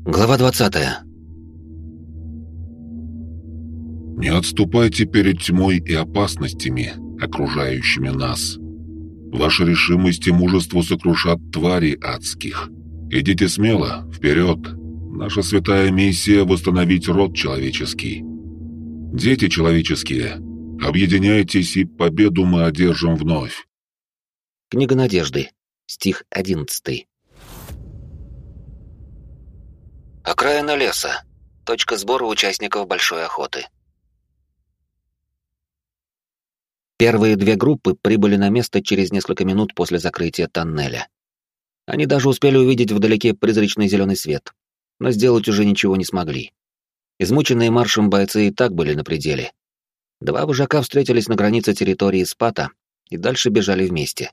Глава 20. Не отступайте перед тьмой и опасностями, окружающими нас. Ваша решимость и мужество сокрушат твари адских. Идите смело, вперед. Наша святая миссия — восстановить род человеческий. Дети человеческие, объединяйтесь, и победу мы одержим вновь. Книга Надежды. Стих 11. Окраина леса. Точка сбора участников большой охоты. Первые две группы прибыли на место через несколько минут после закрытия тоннеля. Они даже успели увидеть вдалеке призрачный зеленый свет, но сделать уже ничего не смогли. Измученные маршем бойцы и так были на пределе. Два вожака встретились на границе территории Спата и дальше бежали вместе.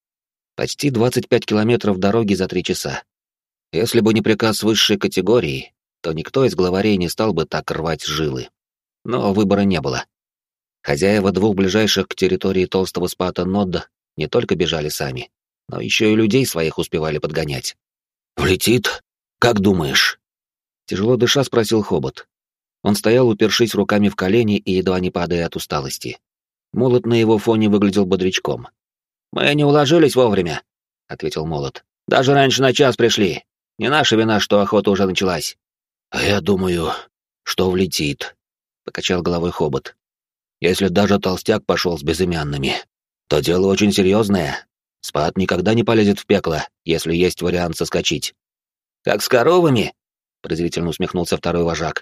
Почти 25 километров дороги за 3 часа. Если бы не приказ высшей категории, то никто из главарей не стал бы так рвать жилы. Но выбора не было. Хозяева двух ближайших к территории толстого Спата нод не только бежали сами, но еще и людей своих успевали подгонять. «Влетит? Как думаешь?» Тяжело дыша спросил Хобот. Он стоял, упершись руками в колени и едва не падая от усталости. Молот на его фоне выглядел бодрячком. «Мы не уложились вовремя», — ответил Молот. «Даже раньше на час пришли. Не наша вина, что охота уже началась». «А я думаю, что влетит», — покачал головой Хобот. «Если даже толстяк пошел с безымянными, то дело очень серьезное. Спат никогда не полезет в пекло, если есть вариант соскочить». «Как с коровами?» — презрительно усмехнулся второй вожак.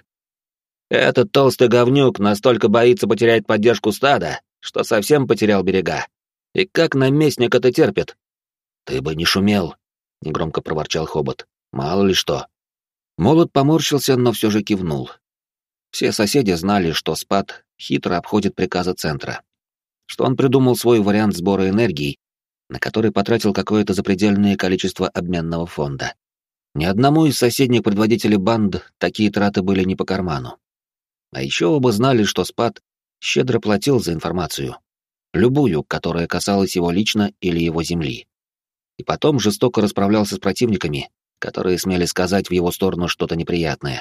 «Этот толстый говнюк настолько боится потерять поддержку стада, что совсем потерял берега. И как наместник это терпит?» «Ты бы не шумел», — негромко проворчал Хобот. «Мало ли что». Молот поморщился, но все же кивнул. Все соседи знали, что Спат хитро обходит приказы центра, что он придумал свой вариант сбора энергии, на который потратил какое-то запредельное количество обменного фонда. Ни одному из соседних предводителей банд такие траты были не по карману. А еще оба знали, что Спат щедро платил за информацию, любую, которая касалась его лично или его земли. И потом жестоко расправлялся с противниками, которые смели сказать в его сторону что-то неприятное.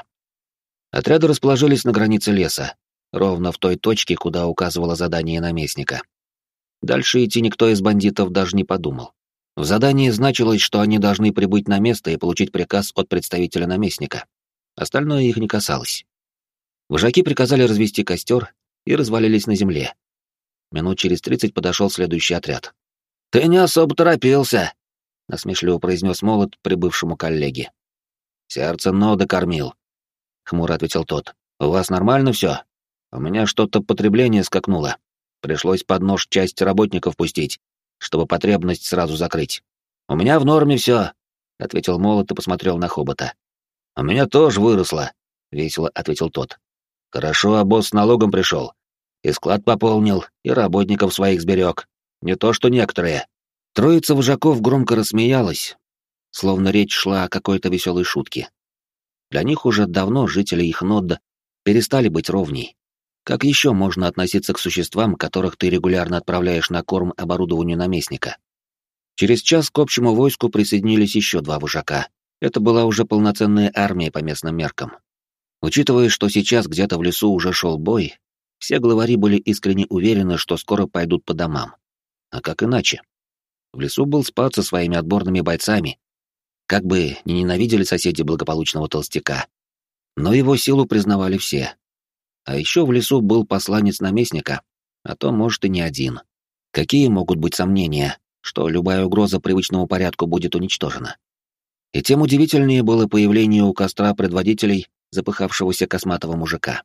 Отряды расположились на границе леса, ровно в той точке, куда указывало задание наместника. Дальше идти никто из бандитов даже не подумал. В задании значилось, что они должны прибыть на место и получить приказ от представителя наместника. Остальное их не касалось. Вожаки приказали развести костер и развалились на земле. Минут через 30 подошел следующий отряд. «Ты не особо торопился», — насмешливо произнес Молот прибывшему коллеге. «Сердце нода кормил», — хмуро ответил тот. «У вас нормально все? У меня что-то потребление скакнуло. Пришлось под нож часть работников пустить, чтобы потребность сразу закрыть». «У меня в норме все», — ответил Молот и посмотрел на Хобота. «У меня тоже выросло», — весело ответил тот. «Хорошо, а босс с налогом пришел. И склад пополнил, и работников своих сберег. Не то что некоторые». Троица вожаков громко рассмеялась, словно речь шла о какой-то веселой шутке. Для них уже давно жители их нодда перестали быть ровней. Как еще можно относиться к существам, которых ты регулярно отправляешь на корм оборудованию наместника? Через час к общему войску присоединились еще два вожака. Это была уже полноценная армия по местным меркам. Учитывая, что сейчас где-то в лесу уже шел бой, все главари были искренне уверены, что скоро пойдут по домам. А как иначе? В лесу был Спат со своими отборными бойцами. Как бы ни ненавидели соседи благополучного толстяка, но его силу признавали все. А еще в лесу был посланец наместника, а то, может, и не один. Какие могут быть сомнения, что любая угроза привычному порядку будет уничтожена? И тем удивительнее было появление у костра предводителей запыхавшегося косматого мужика.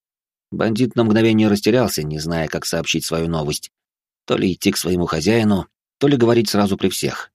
Бандит на мгновение растерялся, не зная, как сообщить свою новость. То ли идти к своему хозяину, то ли говорить сразу при всех.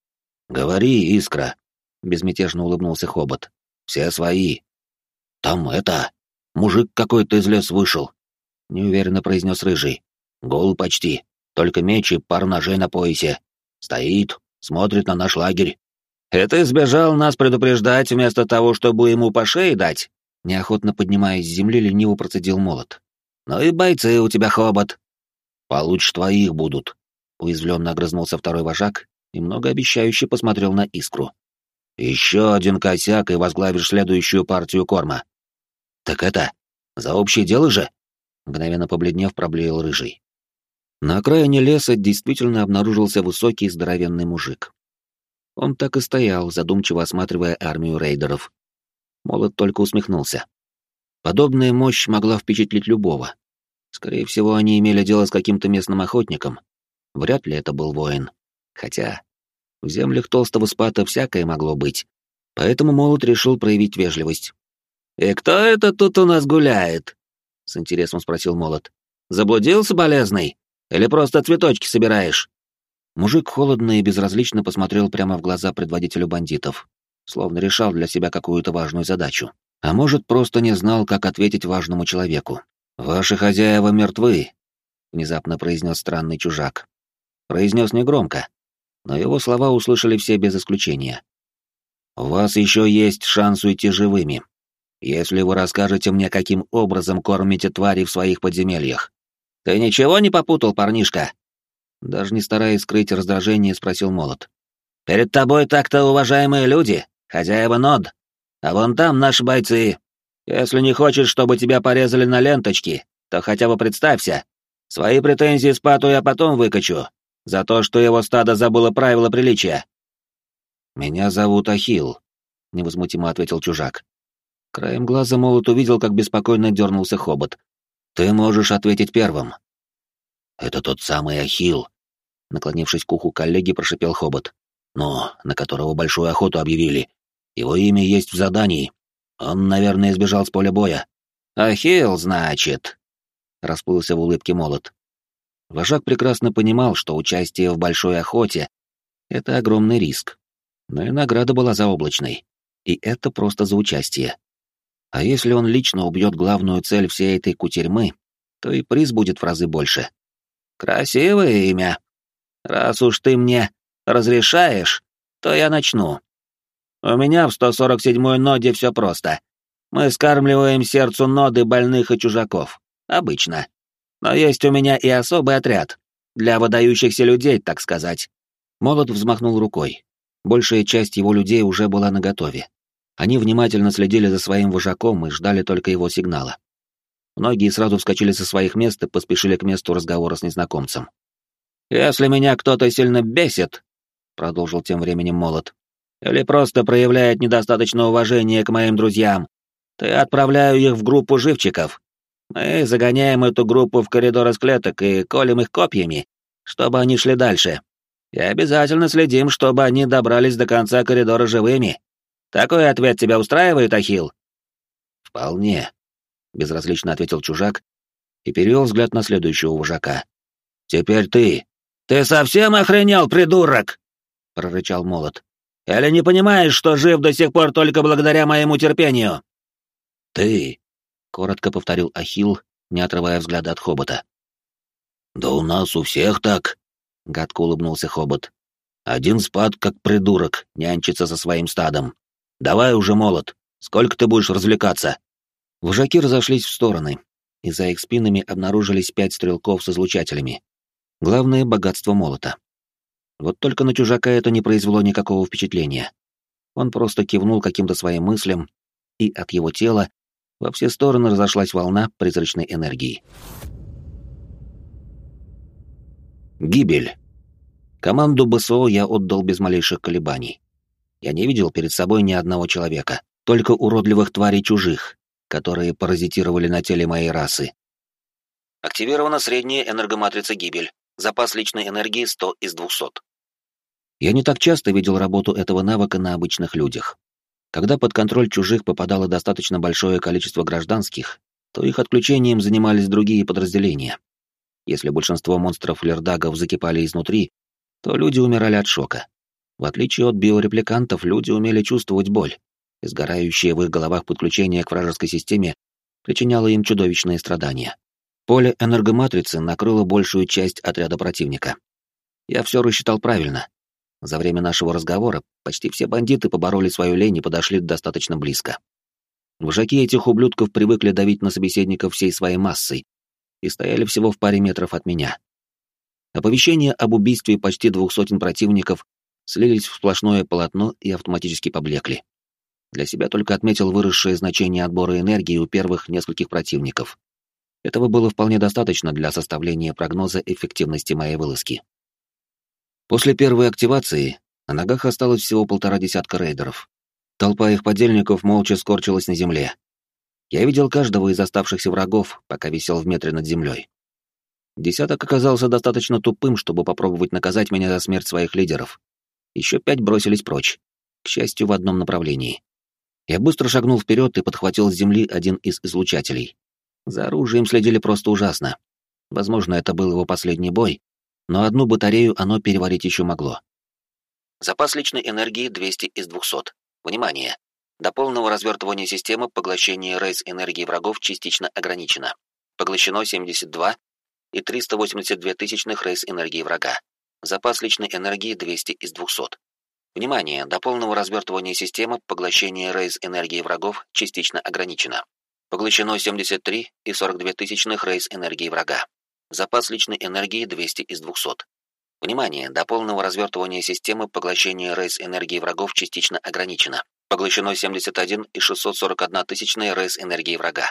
«Говори, Искра», — безмятежно улыбнулся Хобот. «Все свои». «Там мужик какой-то из леса вышел», — неуверенно произнес Рыжий. «Гол почти, только меч и пару ножей на поясе. Стоит, смотрит на наш лагерь». «Это сбежал нас предупреждать вместо того, чтобы ему по шее дать?» Неохотно поднимаясь с земли, лениво процедил Молот. «Ну и бойцы у тебя, Хобот». «Получше твоих будут», — уязвленно огрызнулся второй вожак и многообещающе посмотрел на Искру. Еще один косяк, и возглавишь следующую партию корма. Так это, за общее дело же? Мгновенно побледнев, проблеял Рыжий. На окраине леса действительно обнаружился высокий здоровенный мужик. Он так и стоял, задумчиво осматривая армию рейдеров. Молот только усмехнулся. Подобная мощь могла впечатлить любого. Скорее всего, они имели дело с каким-то местным охотником. Вряд ли это был воин. Хотя в землях толстого спата всякое могло быть. Поэтому Молот решил проявить вежливость. «И кто это тут у нас гуляет?» — с интересом спросил Молот. «Заблудился, болезный? Или просто цветочки собираешь?» Мужик холодно и безразлично посмотрел прямо в глаза предводителю бандитов, словно решал для себя какую-то важную задачу. А может, просто не знал, как ответить важному человеку. «Ваши хозяева мертвы», — внезапно произнес странный чужак. Произнес негромко, но его слова услышали все без исключения. «У вас еще есть шанс уйти живыми, если вы расскажете мне, каким образом кормите твари в своих подземельях». «Ты ничего не попутал, парнишка?» Даже не стараясь скрыть раздражение, спросил Молот. «Перед тобой так-то уважаемые люди, хозяева нод, а вон там наши бойцы. Если не хочешь, чтобы тебя порезали на ленточки, то хотя бы представься. Свои претензии Спату я потом выкачу, за то, что его стадо забыло правила приличия». «Меня зовут Ахилл», — невозмутимо ответил чужак. Краем глаза Молот увидел, как беспокойно дернулся хобот. «Ты можешь ответить первым». «Это тот самый Ахилл», — наклонившись к уху коллеги, прошипел хобот. «Но на которого большую охоту объявили. Его имя есть в задании. Он, наверное, сбежал с поля боя». «Ахилл, значит», — расплылся в улыбке Молот. Вожак прекрасно понимал, что участие в большой охоте — это огромный риск. Но и награда была заоблачной. И это просто за участие. А если он лично убьет главную цель всей этой кутерьмы, то и приз будет в разы больше. «Красивое имя. Раз уж ты мне разрешаешь, то я начну. У меня в 147-й ноде все просто. Мы скармливаем сердцу ноды больных и чужаков. Обычно. Но есть у меня и особый отряд. Для выдающихся людей, так сказать». Молот взмахнул рукой. Большая часть его людей уже была наготове. Они внимательно следили за своим вожаком и ждали только его сигнала. Многие сразу вскочили со своих мест и поспешили к месту разговора с незнакомцем. «Если меня кто-то сильно бесит», — продолжил тем временем Молот, «или просто проявляет недостаточно уважения к моим друзьям, то я отправляю их в группу живчиков. Мы загоняем эту группу в коридор из клеток и колем их копьями, чтобы они шли дальше. И обязательно следим, чтобы они добрались до конца коридора живыми. Такой ответ тебя устраивает, Ахилл?» «Вполне», — безразлично ответил чужак и перевел взгляд на следующего вожака. «Теперь ты». «Ты совсем охренел, придурок?» — прорычал Молот. «Или не понимаешь, что жив до сих пор только благодаря моему терпению?» «Ты», — коротко повторил Ахилл, не отрывая взгляда от хобота. «Да у нас у всех так», — гадко улыбнулся хобот. «Один спад, как придурок, нянчится со своим стадом. Давай уже, Молот, сколько ты будешь развлекаться?» Вожаки разошлись в стороны, и за их спинами обнаружились 5 стрелков с излучателями. Главное — богатство Молота. Вот только на чужака это не произвело никакого впечатления. Он просто кивнул каким-то своим мыслям, и от его тела во все стороны разошлась волна призрачной энергии. Гибель. Команду БСО я отдал без малейших колебаний. Я не видел перед собой ни одного человека, только уродливых тварей чужих, которые паразитировали на теле моей расы. Активирована средняя энергоматрица «Гибель». Запас личной энергии 100 из 200. Я не так часто видел работу этого навыка на обычных людях. Когда под контроль чужих попадало достаточно большое количество гражданских, то их отключением занимались другие подразделения. Если большинство монстров-лердагов закипали изнутри, то люди умирали от шока. В отличие от биорепликантов, люди умели чувствовать боль, и сгорающее в их головах подключение к вражеской системе причиняло им чудовищные страдания. Поле энергоматрицы накрыло большую часть отряда противника. Я все рассчитал правильно. За время нашего разговора почти все бандиты побороли свою лень и подошли достаточно близко. Вожаки этих ублюдков привыкли давить на собеседников всей своей массой и стояли всего в паре метров от меня. Оповещение об убийстве почти 200 противников слились в сплошное полотно и автоматически поблекли. Для себя только отметил выросшее значение отбора энергии у первых нескольких противников. Этого было вполне достаточно для составления прогноза эффективности моей вылазки. После первой активации на ногах осталось всего 1,5 десятка рейдеров. Толпа их подельников молча скорчилась на земле. Я видел каждого из оставшихся врагов, пока висел в метре над землей. Десяток оказался достаточно тупым, чтобы попробовать наказать меня за смерть своих лидеров. Еще 5 бросились прочь, к счастью, в одном направлении. Я быстро шагнул вперед и подхватил с земли один из излучателей. За оружием следили просто ужасно. Возможно, это был его последний бой, но одну батарею оно переварить еще могло. Запас личной энергии 200 из 200. Внимание! До полного развертывания системы поглощение рейс энергии врагов частично ограничено. Поглощено 72 и 382 тысячных рейс энергии врага. Запас личной энергии 200 из 200. Внимание! До полного развертывания системы поглощение рейс энергии врагов частично ограничено. Поглощено 73 и 42 тысячных рейс энергии врага. Запас личной энергии 200 из 200. Внимание! До полного развертывания системы поглощение рейс энергии врагов частично ограничено. Поглощено 71 и 641 тысячная рейс энергии врага.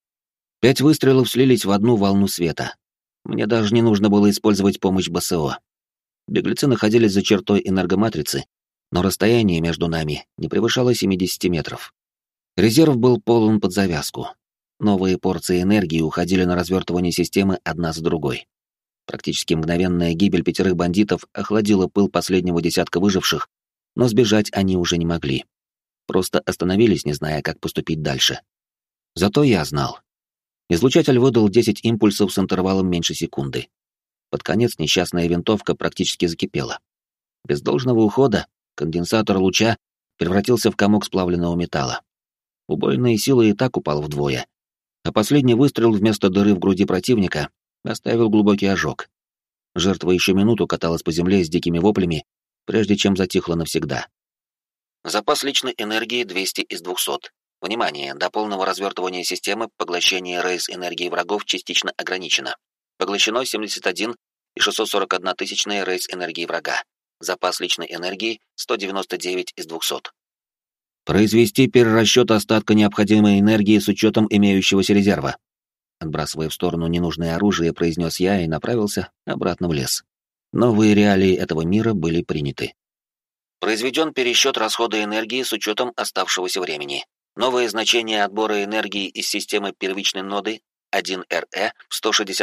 5 выстрелов слились в одну волну света. Мне даже не нужно было использовать помощь БСО. Беглецы находились за чертой энергоматрицы, но расстояние между нами не превышало 70 метров. Резерв был полон под завязку. Новые порции энергии уходили на развертывание системы одна за другой. Практически мгновенная гибель 5 бандитов охладила пыл последнего десятка выживших, но сбежать они уже не могли. Просто остановились, не зная, как поступить дальше. Зато я знал. Излучатель выдал 10 импульсов с интервалом меньше секунды. Под конец несчастная винтовка практически закипела. Без должного ухода конденсатор луча превратился в комок сплавленного металла. Убойная сила и так упала вдвое, а последний выстрел вместо дыры в груди противника оставил глубокий ожог. Жертва еще минуту каталась по земле с дикими воплями, прежде чем затихла навсегда. Запас личной энергии 200 из 200. Внимание! До полного развертывания системы поглощение рейс энергии врагов частично ограничено. Поглощено 71 и 641 тысячная рейс энергии врага. Запас личной энергии 199 из 200. Произвести перерасчет остатка необходимой энергии с учетом имеющегося резерва. Отбрасывая в сторону ненужное оружие, произнес я и направился обратно в лес. Новые реалии этого мира были приняты. Произведен пересчет расхода энергии с учетом оставшегося времени. Новое значение отбора энергии из системы первичной ноды 1РЭ в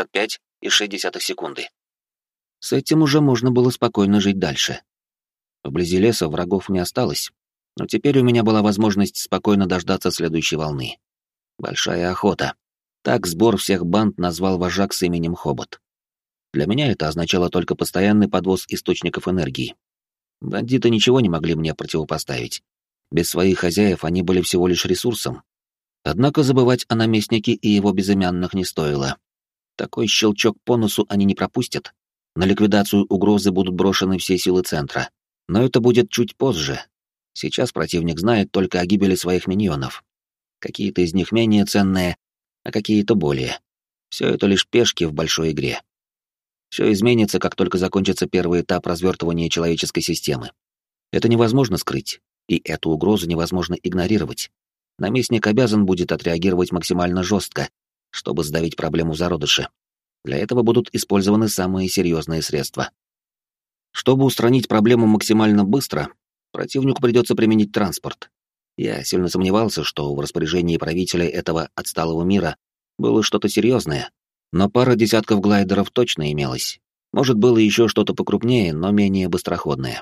165,6 секунды. С этим уже можно было спокойно жить дальше. Вблизи леса врагов не осталось, но теперь у меня была возможность спокойно дождаться следующей волны. Большая охота. Так сбор всех банд назвал вожак с именем Хобот. Для меня это означало только постоянный подвоз источников энергии. Бандиты ничего не могли мне противопоставить. Без своих хозяев они были всего лишь ресурсом. Однако забывать о наместнике и его безымянных не стоило. Такой щелчок по носу они не пропустят. На ликвидацию угрозы будут брошены все силы центра. Но это будет чуть позже. Сейчас противник знает только о гибели своих миньонов. Какие-то из них менее ценные, а какие-то более. Все это лишь пешки в большой игре. Все изменится, как только закончится первый этап развертывания человеческой системы. Это невозможно скрыть, и эту угрозу невозможно игнорировать. Наместник обязан будет отреагировать максимально жестко, чтобы сдавить проблему зародыша. Для этого будут использованы самые серьезные средства. Чтобы устранить проблему максимально быстро, противнику придется применить транспорт. Я сильно сомневался, что в распоряжении правителя этого отсталого мира было что-то серьезное, но пара десятков глайдеров точно имелось. Может, было еще что-то покрупнее, но менее быстроходное.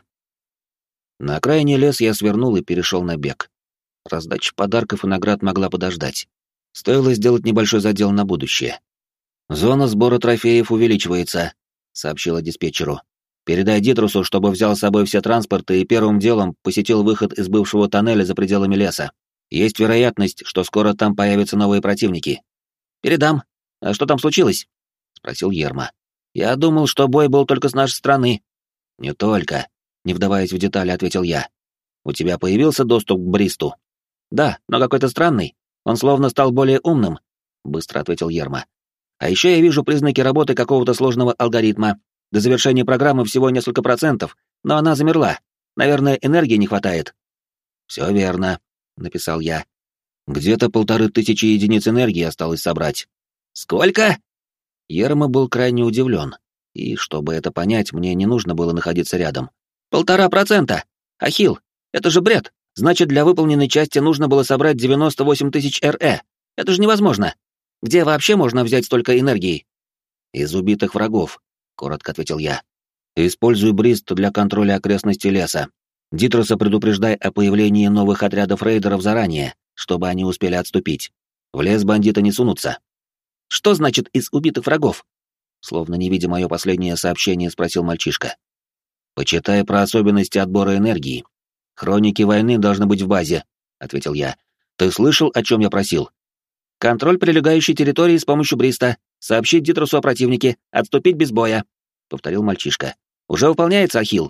На окраине лес я свернул и перешел на бег. Раздача подарков и наград могла подождать. Стоило сделать небольшой задел на будущее. «Зона сбора трофеев увеличивается», — сообщила диспетчеру. «Передай Дитрусу, чтобы взял с собой все транспорты и первым делом посетил выход из бывшего тоннеля за пределами леса. Есть вероятность, что скоро там появятся новые противники». «Передам. А что там случилось?» — спросил Ерма. «Я думал, что бой был только с нашей стороны». «Не только», — не вдаваясь в детали, ответил я. «У тебя появился доступ к Бристу?» «Да, но какой-то странный. Он словно стал более умным», — быстро ответил Ерма. «А еще я вижу признаки работы какого-то сложного алгоритма. До завершения программы всего несколько процентов, но она замерла. Наверное, энергии не хватает». «Все верно», — написал я. «Где-то 1500 единиц энергии осталось собрать». «Сколько?» Ерма был крайне удивлен, и, чтобы это понять, мне не нужно было находиться рядом. 1,5%! Ахилл, это же бред! Значит, для выполненной части нужно было собрать 98 тысяч РЭ. Это же невозможно! Где вообще можно взять столько энергии?» «Из убитых врагов», — коротко ответил я. «Используй Брист для контроля окрестностей леса. Дитроса предупреждай о появлении новых отрядов рейдеров заранее, чтобы они успели отступить. В лес бандиты не сунутся». «Что значит «из убитых врагов»?» Словно не видя мое последнее сообщение, спросил мальчишка. «Почитай про особенности отбора энергии. Хроники войны должны быть в базе», — ответил я. «Ты слышал, о чем я просил?» «Контроль прилегающей территории с помощью Бриста. Сообщить Дитрусу о противнике. Отступить без боя», — повторил мальчишка. «Уже выполняется, Ахилл».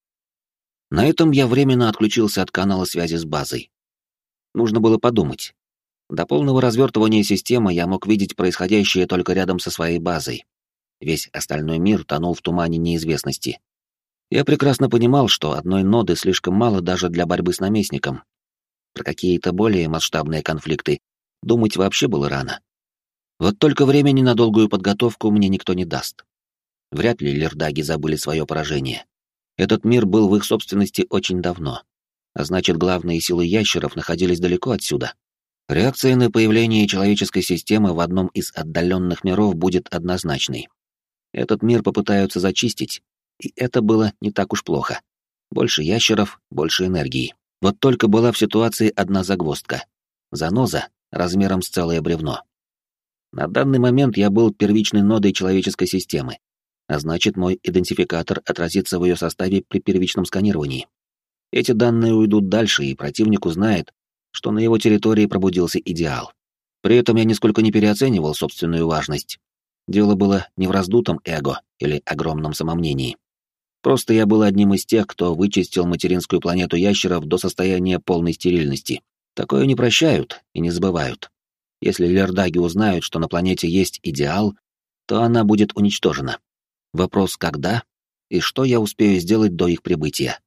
На этом я временно отключился от канала связи с базой. Нужно было подумать. До полного развертывания системы я мог видеть происходящее только рядом со своей базой. Весь остальной мир тонул в тумане неизвестности. Я прекрасно понимал, что одной ноды слишком мало даже для борьбы с наместником. Про какие-то более масштабные конфликты думать вообще было рано. Вот только времени на долгую подготовку мне никто не даст. Вряд ли лердаги забыли свое поражение. Этот мир был в их собственности очень давно, а значит, главные силы ящеров находились далеко отсюда. Реакция на появление человеческой системы в одном из отдаленных миров будет однозначной. Этот мир попытаются зачистить, и это было не так уж плохо. Больше ящеров, больше энергии. Вот только была в ситуации одна загвоздка. Заноза размером с целое бревно. На данный момент я был первичной нодой человеческой системы, а значит, мой идентификатор отразится в ее составе при первичном сканировании. Эти данные уйдут дальше, и противник узнает, что на его территории пробудился идеал. При этом я нисколько не переоценивал собственную важность. Дело было не в раздутом эго или огромном самомнении. Просто я был одним из тех, кто вычистил материнскую планету ящеров до состояния полной стерильности. Такое не прощают и не забывают. Если лердаги узнают, что на планете есть идеал, то она будет уничтожена. Вопрос, когда и что я успею сделать до их прибытия.